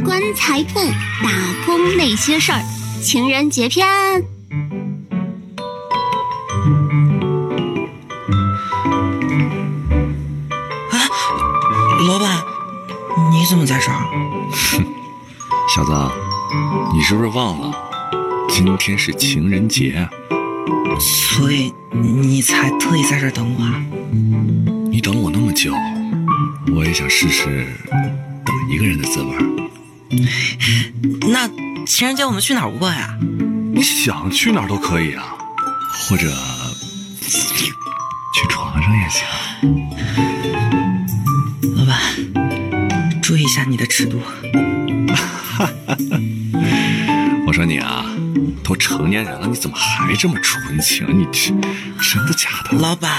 棺材铺打工那些事儿，情人节篇。 老板，你怎么在这儿？ 小子，你是不是忘了今天是情人节？ 所以你才特意在这儿等我啊？ 你等了我那么久，我也想试试等一个人的滋味。 那情人节我们去哪儿过呀？ 你想去哪儿都可以啊，或者去床上也行。 老板，注意一下你的尺度。 我说你啊，都成年人了，你怎么还这么纯情？你真的假的？ 老板，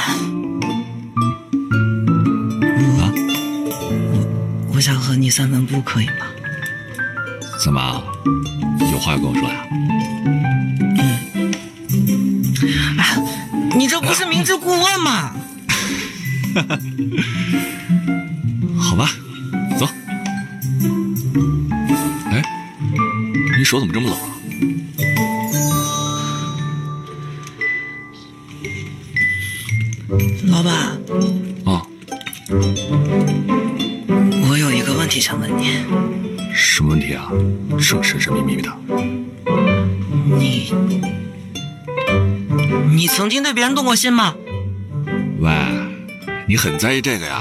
我想和你散散步，可以吗？ 怎么，有话要跟我说呀？ 你这不是明知故问吗？ 好吧，走。哎，你手怎么这么冷啊？ 老板啊， 我有一个问题想问你。 什么问题啊？这么神神秘秘的。 你曾经对别人动过心吗？ 喂，你很在意这个呀？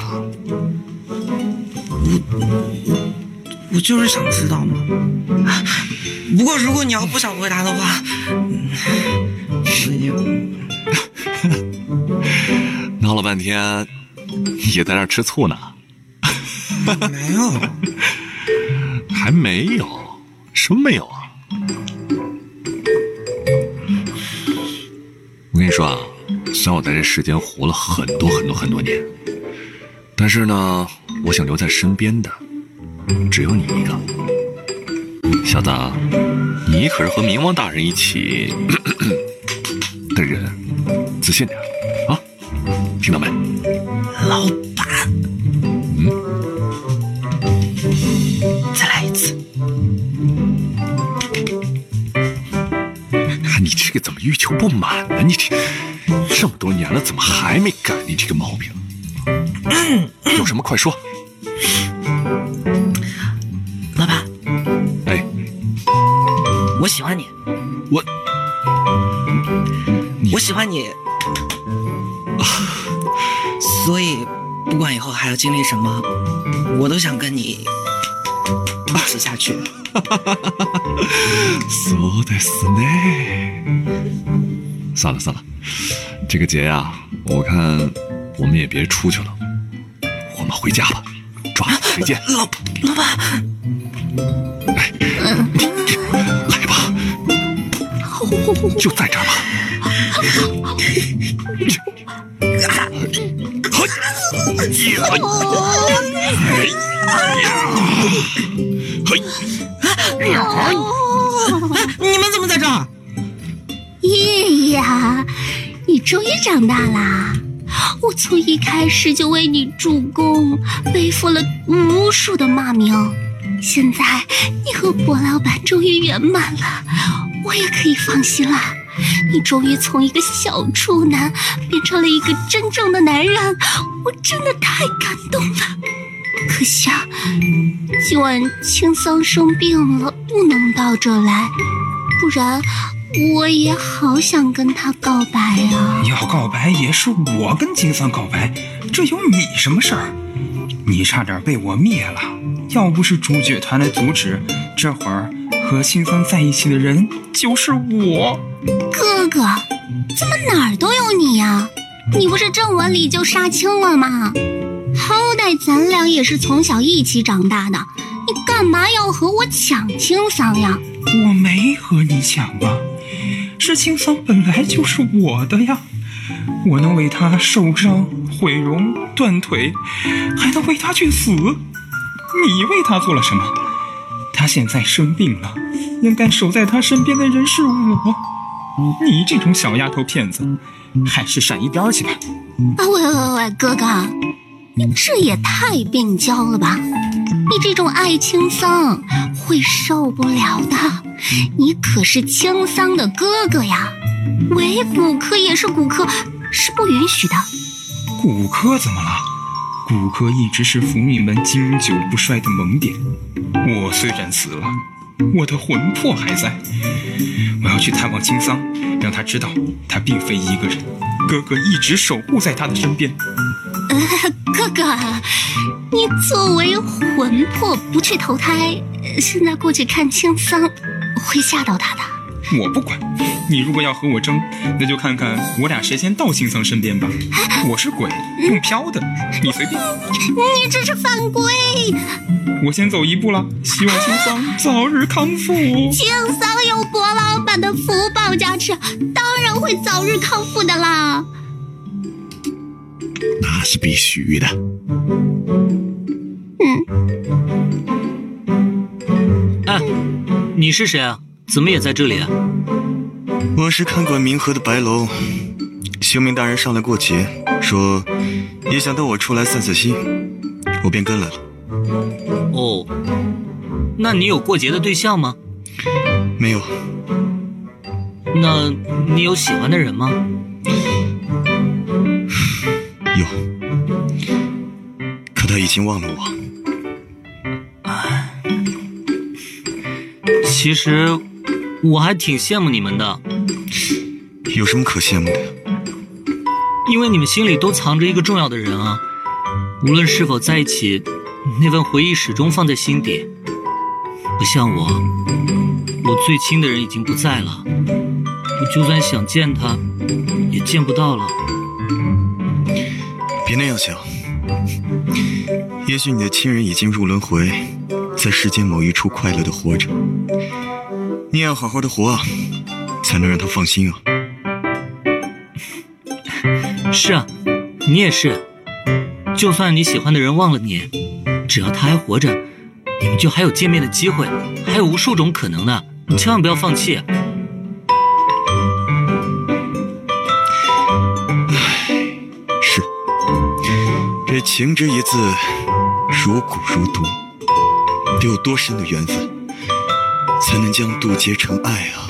我就是想知道嘛。不过如果你要不想回答的话， 闹了半天，也在那儿吃醋呢？ 没有， 还没有？什么没有啊？我跟你说啊，虽然我在这世间活了很多年，但是呢，我想留在身边的只有你一个。小子，你可是和冥王大人一起的人，自信点啊！听到没？ 老板，再来一次。 你这个怎么欲求不满呢？你这么多年了，怎么还没改你这个毛病？有什么快说。 老板， 哎， 我喜欢你。我喜欢你，所以不管以后还要经历什么，我都想跟你一起下去。 そうですね。算了，这个节呀，我看我们也别出去了，我们回家吧，抓紧时间。 老板， 哎，你来吧，就在这儿吧。 你们怎么在这儿？ 爷呀，你终于长大啦！我从一开始就为你助攻，背负了无数的骂名。现在你和薄老板终于圆满了，我也可以放心了。你终于从一个小处男变成了一个真正的男人，我真的太感动了。可惜啊，今晚青桑生病了，不能到这来，不然我也好想跟他告白啊！ 要告白也是我跟青桑告白，这有你什么事儿？你差点被我灭了，要不是主角团来阻止，这会儿和青桑在一起的人就是我。 哥哥，怎么哪儿都有你呀？你不是正文里就杀青了吗？好歹咱俩也是从小一起长大的，你干嘛要和我抢青桑呀？ 我没和你抢啊，是青桑本来就是我的呀，我能为他受伤、毁容、断腿，还能为他去死。你为他做了什么？他现在生病了，应该守在他身边的人是我。你这种小丫头片子，还是闪一边去吧。 喂，哥哥，你这也太病娇了吧？ 你这种爱清桑会受不了的。你可是清桑的哥哥呀，为骨科也是骨科，是不允许的。 骨科怎么了？骨科一直是腐女们经久不衰的萌点。我虽然死了，我的魂魄还在。我要去探望清桑，让他知道他并非一个人，哥哥一直守护在他的身边。 哥哥，你作为魂魄不去投胎，现在过去看清桑会吓到他的。 我不管，你如果要和我争，那就看看我俩谁先到清桑身边吧。我是鬼，用飘的，你随便。 你这是犯规！ 我先走一步了，希望清桑早日康复。 清桑有博老板的福报加持，当然会早日康复的啦。 那是必须的。 哎，你是谁啊？怎么也在这里啊？ 我是看管冥河的白楼，修明大人上来过节，说也想带我出来散散心，我便跟来了。 哦，那你有过节的对象吗？ 没有。 那你有喜欢的人吗？ 有，可他已经忘了我。 其实我还挺羡慕你们的。 有什么可羡慕的？ 因为你们心里都藏着一个重要的人啊，无论是否在一起，那份回忆始终放在心底。不像我最亲的人已经不在了，我就算想见他也见不到了。 别那样想，也许你的亲人已经入轮回，在世间某一处快乐的活着，你也要好好的活啊，才能让他放心啊。 是啊，你也是。就算你喜欢的人忘了你，只要他还活着，你们就还有见面的机会，还有无数种可能呢，你千万不要放弃。 是，这情之一字，如骨如毒，得有多深的缘分，才能将渡结成爱啊？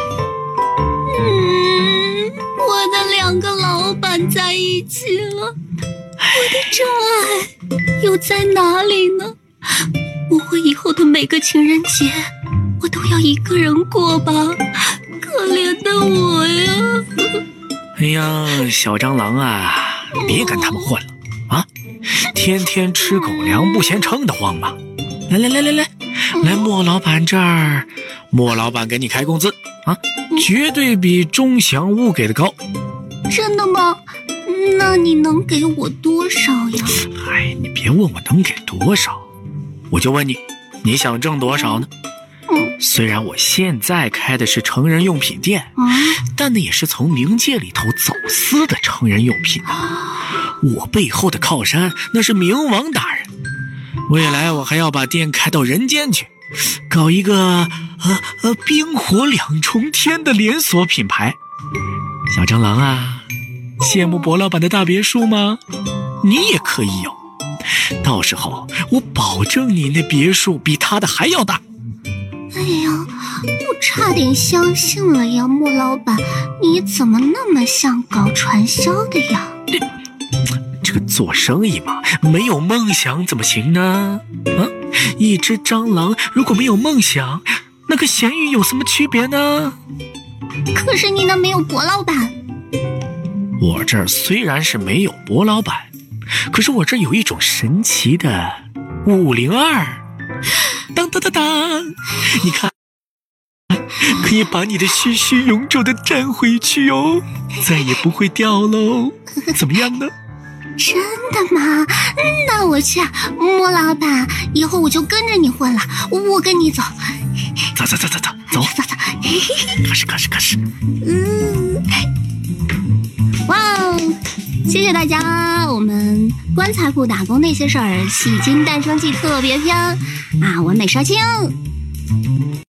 我的两个老板在一起了，我的真爱又在哪里呢？不会以后的每个情人节我都要一个人过吧？可怜的我呀！ 哎呀，小蟑螂啊，别跟他们混了啊！天天吃狗粮不嫌撑得慌吧？来莫老板这儿，莫老板给你开工资啊，绝对比钟祥屋给的高。 真的吗？那你能给我多少呀？ 哎，你别问我能给多少，我就问你，你想挣多少呢？虽然我现在开的是成人用品店，但那也是从冥界里头走私的成人用品我背后的靠山那是冥王大人。未来我还要把店开到人间去，搞一个冰火两重天的连锁品牌。小蟑螂啊，羡慕博老板的大别墅吗？你也可以有，到时候我保证你那别墅比他的还要大。 哎呀，我差点相信了呀，莫老板，你怎么那么像搞传销的呀？ 这个做生意嘛，没有梦想怎么行呢？一只蟑螂如果没有梦想，那跟咸鱼有什么区别呢？ 可是你那没有博老板。 我这儿虽然是没有博老板，可是我这儿有一种神奇的502。当当当当，你看，可以把你的虚虚永久的粘回去哦，再也不会掉喽。怎么样呢？ 真的吗？那我去啊，莫老板，以后我就跟着你混了，我跟你走。 走，可是。 哇哦，谢谢大家！我们棺材铺打工那些事儿，戏精诞生记特别篇啊，完美杀青。